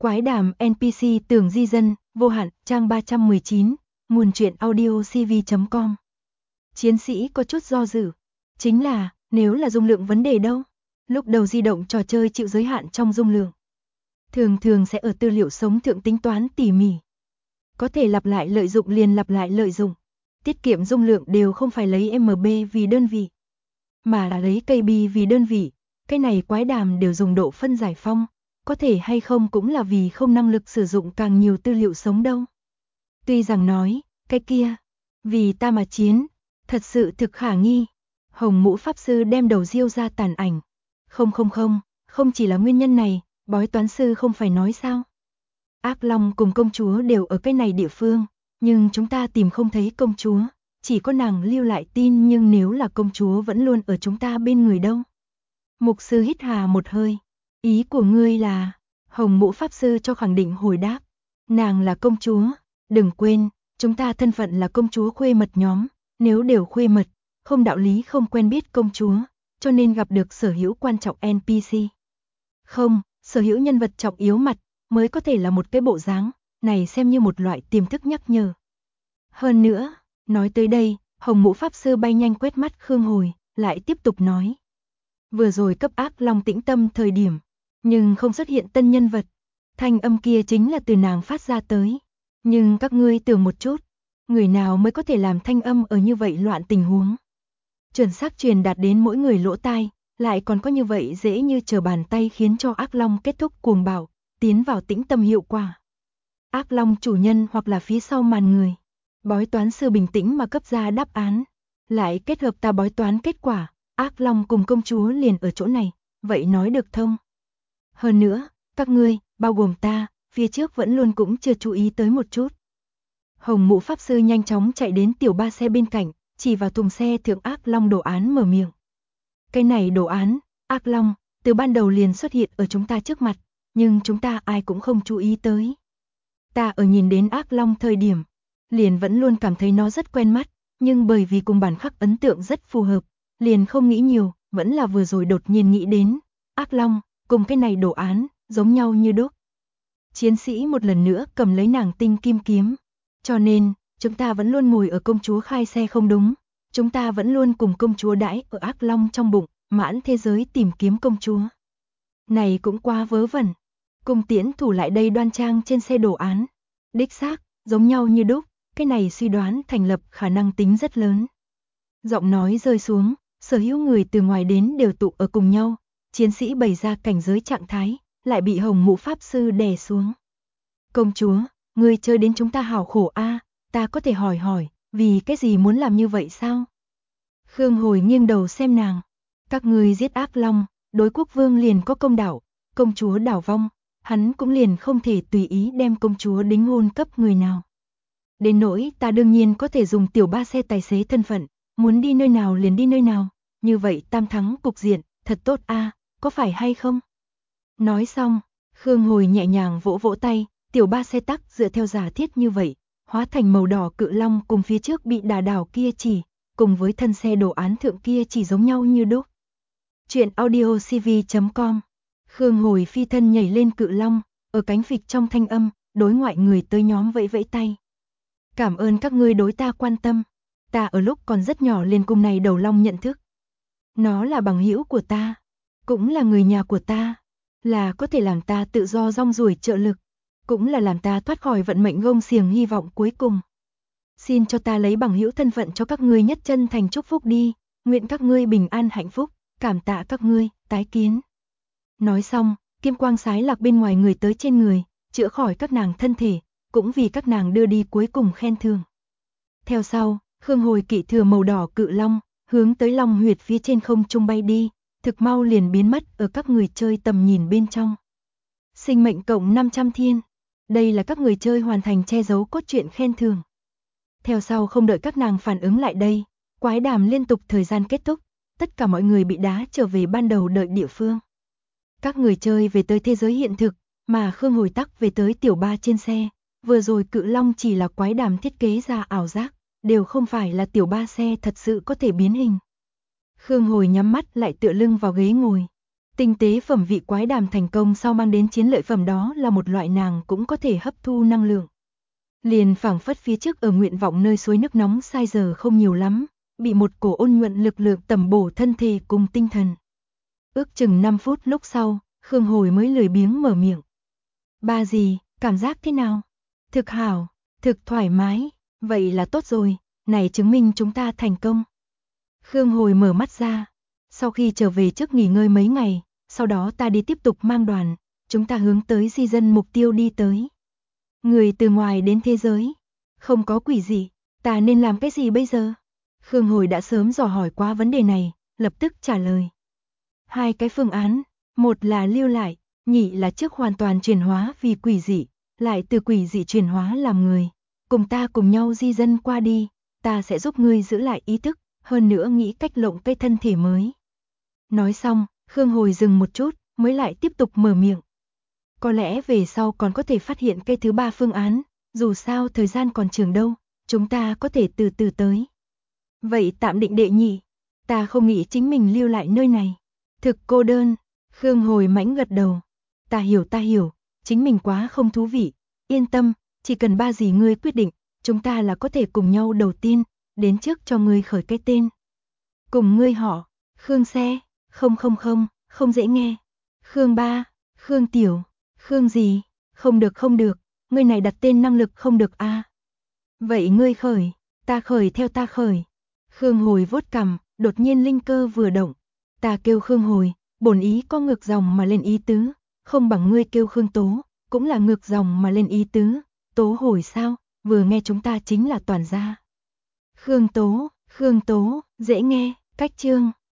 Quái đàm NPC Tường Di Dân, vô hạn, trang 319, nguồn truyện audio cv.com. Chiến sĩ có chút do dự. Chính là, nếu là dung lượng vấn đề đâu? Lúc đầu di động trò chơi chịu giới hạn trong dung lượng. Thường sẽ ở tư liệu sống thượng tính toán tỉ mỉ. Có thể lặp lại lợi dụng liền lặp lại lợi dụng. Tiết kiệm dung lượng đều không phải lấy MB vì đơn vị, mà là lấy KB vì đơn vị. Cái này quái đàm đều dùng độ phân giải phong. Có thể hay không cũng là vì không năng lực sử dụng càng nhiều tư liệu sống đâu. Tuy rằng nói, cái kia, vì ta mà chiến, thật sự thực khả nghi. Hồng Mũ Pháp Sư đem đầu diêu ra tàn ảnh. Không chỉ là nguyên nhân này, bói toán sư không phải nói sao. Ác Long cùng công chúa đều ở cái này địa phương, nhưng chúng ta tìm không thấy công chúa, chỉ có nàng lưu lại tin, nhưng nếu là công chúa vẫn luôn ở chúng ta bên người đâu. Mục sư hít hà một hơi. Ý của ngươi là, Hồng Mũ Pháp Sư cho khẳng định hồi đáp. Nàng là công chúa, đừng quên, chúng ta thân phận là công chúa khuê mật nhóm, nếu đều khuê mật, không đạo lý không quen biết công chúa, cho nên gặp được sở hữu quan trọng NPC. Không, sở hữu nhân vật trọng yếu mặt, mới có thể là một cái bộ dáng, này xem như một loại tiềm thức nhắc nhở. Hơn nữa, nói tới đây, Hồng Mũ Pháp Sư bay nhanh quét mắt Khương Hồi, lại tiếp tục nói. Vừa rồi cấp Ác Long tĩnh tâm thời điểm, nhưng không xuất hiện tân nhân vật. Thanh âm kia chính là từ nàng phát ra tới. Nhưng các ngươi tưởng một chút, người nào mới có thể làm thanh âm ở như vậy loạn tình huống. Chuẩn xác truyền đạt đến mỗi người lỗ tai, lại còn có như vậy dễ như trở bàn tay khiến cho Ác Long kết thúc cuồng bạo, tiến vào tĩnh tâm hiệu quả. Ác Long chủ nhân hoặc là phía sau màn người. Bói toán sư bình tĩnh mà cấp ra đáp án. Lại kết hợp ta bói toán kết quả, Ác Long cùng công chúa liền ở chỗ này, vậy nói được thông. Hơn nữa, các ngươi, bao gồm ta, phía trước vẫn luôn cũng chưa chú ý tới một chút. Hồng Mũ Pháp Sư nhanh chóng chạy đến tiểu ba xe bên cạnh, chỉ vào thùng xe thượng Ác Long đồ án mở miệng. Cái này đồ án, Ác Long, từ ban đầu liền xuất hiện ở chúng ta trước mặt, nhưng chúng ta ai cũng không chú ý tới. Ta ở nhìn đến Ác Long thời điểm, liền vẫn luôn cảm thấy nó rất quen mắt, nhưng bởi vì cùng bản khắc ấn tượng rất phù hợp, liền không nghĩ nhiều, vẫn là vừa rồi đột nhiên nghĩ đến, Ác Long, cùng cái này đồ án, giống nhau như đúc. Chiến sĩ một lần nữa cầm lấy nàng tinh kim kiếm. Cho nên, chúng ta vẫn luôn ngồi ở công chúa khai xe không đúng. Chúng ta vẫn luôn cùng công chúa đãi ở Ác Long trong bụng, mãn thế giới tìm kiếm công chúa. Này cũng quá vớ vẩn. Cung tiễn thủ lại đây đoan trang trên xe đồ án. Đích xác, giống nhau như đúc, cái này suy đoán thành lập khả năng tính rất lớn. Giọng nói rơi xuống, sở hữu người từ ngoài đến đều tụ ở cùng nhau. Chiến sĩ bày ra cảnh giới trạng thái, lại bị Hồng Mũ Pháp Sư đè xuống. Công chúa, ngươi chơi đến chúng ta hảo khổ a, ta có thể hỏi, vì cái gì muốn làm như vậy sao? Khương Hồi nghiêng đầu xem nàng. Các ngươi giết Ác Long, đối quốc vương liền có công đạo, công chúa đảo vong, hắn cũng liền không thể tùy ý đem công chúa đính hôn cấp người nào. Đến nỗi ta đương nhiên có thể dùng tiểu ba xe tài xế thân phận, muốn đi nơi nào liền đi nơi nào, như vậy tam thắng cục diện, thật tốt a, có phải hay không? Nói xong, Khương Hồi nhẹ nhàng vỗ vỗ tay, tiểu ba xe tắc dựa theo giả thiết như vậy, hóa thành màu đỏ cự long cùng phía trước bị đả đảo kia chỉ, cùng với thân xe đồ án thượng kia chỉ giống nhau như đúc. Chuyện audio cv.com. Khương Hồi phi thân nhảy lên cự long, ở cánh phịch trong thanh âm, đối ngoại người tới nhóm vẫy vẫy tay. Cảm ơn các ngươi đối ta quan tâm, ta ở lúc còn rất nhỏ liền cùng này đầu long nhận thức. Nó là bằng hữu của ta, cũng là người nhà của ta, là có thể làm ta tự do rong ruổi trợ lực, cũng là làm ta thoát khỏi vận mệnh gông xiềng hy vọng cuối cùng. Xin cho ta lấy bằng hữu thân phận cho các ngươi nhất chân thành chúc phúc đi, nguyện các ngươi bình an hạnh phúc, cảm tạ các ngươi, tái kiến. Nói xong, kim quang sái lạc bên ngoài người tới trên người, chữa khỏi các nàng thân thể, cũng vì các nàng đưa đi cuối cùng khen thưởng. Theo sau, Khương Hồi kỵ thừa màu đỏ cự long, hướng tới long huyệt phía trên không trung bay đi, thực mau liền biến mất ở các người chơi tầm nhìn bên trong. Sinh mệnh cộng 500 thiên. Đây là các người chơi hoàn thành che giấu cốt truyện khen thưởng. Theo sau không đợi các nàng phản ứng lại đây, quái đàm liên tục thời gian kết thúc, tất cả mọi người bị đá trở về ban đầu đợi địa phương. Các người chơi về tới thế giới hiện thực, mà Khương Hồi tắc về tới tiểu ba trên xe. Vừa rồi cự long chỉ là quái đàm thiết kế ra ảo giác, đều không phải là tiểu ba xe thật sự có thể biến hình. Khương Hồi nhắm mắt lại tựa lưng vào ghế ngồi. Tinh tế phẩm vị quái đàm thành công sau mang đến chiến lợi phẩm đó là một loại nàng cũng có thể hấp thu năng lượng. Liền phảng phất phía trước ở nguyện vọng nơi suối nước nóng sai giờ không nhiều lắm, bị một cổ ôn nhuận lực lượng tẩm bổ thân thể cùng tinh thần. Ước chừng 5 phút lúc sau, Khương Hồi mới lười biếng mở miệng. Ba gì, cảm giác thế nào? Thực hảo, thực thoải mái, vậy là tốt rồi, này chứng minh chúng ta thành công. Khương Hồi mở mắt ra, sau khi trở về trước nghỉ ngơi mấy ngày, sau đó ta đi tiếp tục mang đoàn, chúng ta hướng tới di dân mục tiêu đi tới. Người từ ngoài đến thế giới, không có quỷ gì, ta nên làm cái gì bây giờ? Khương Hồi đã sớm dò hỏi qua vấn đề này, lập tức trả lời. Hai cái phương án, một là lưu lại, nhị là trước hoàn toàn chuyển hóa vì quỷ dị, lại từ quỷ dị chuyển hóa làm người. Cùng ta cùng nhau di dân qua đi, ta sẽ giúp ngươi giữ lại ý thức, hơn nữa nghĩ cách lộng cái thân thể mới. Nói xong, Khương Hồi dừng một chút, mới lại tiếp tục mở miệng. Có lẽ về sau còn có thể phát hiện cái thứ ba phương án, dù sao thời gian còn trường đâu, chúng ta có thể từ từ tới. Vậy tạm định đệ nhị, ta không nghĩ chính mình lưu lại nơi này. Thực cô đơn, Khương Hồi mãnh gật đầu. Ta hiểu, chính mình quá không thú vị. Yên tâm, chỉ cần ba gì ngươi quyết định, chúng ta là có thể cùng nhau đầu tiên, đến trước cho ngươi khởi cái tên. Cùng ngươi họ, Khương Xe, không dễ nghe. Khương Ba, Khương Tiểu, Khương gì, không được, ngươi này đặt tên năng lực không được a. Vậy ngươi khởi, ta khởi theo ta khởi. Khương Hồi vuốt cằm, đột nhiên linh cơ vừa động. Ta kêu Khương Hồi, bổn ý có ngược dòng mà lên ý tứ, không bằng ngươi kêu Khương Tố, cũng là ngược dòng mà lên ý tứ. Tố Hồi sao, vừa nghe chúng ta chính là toàn gia. Khương Tố, dễ nghe, cách chương.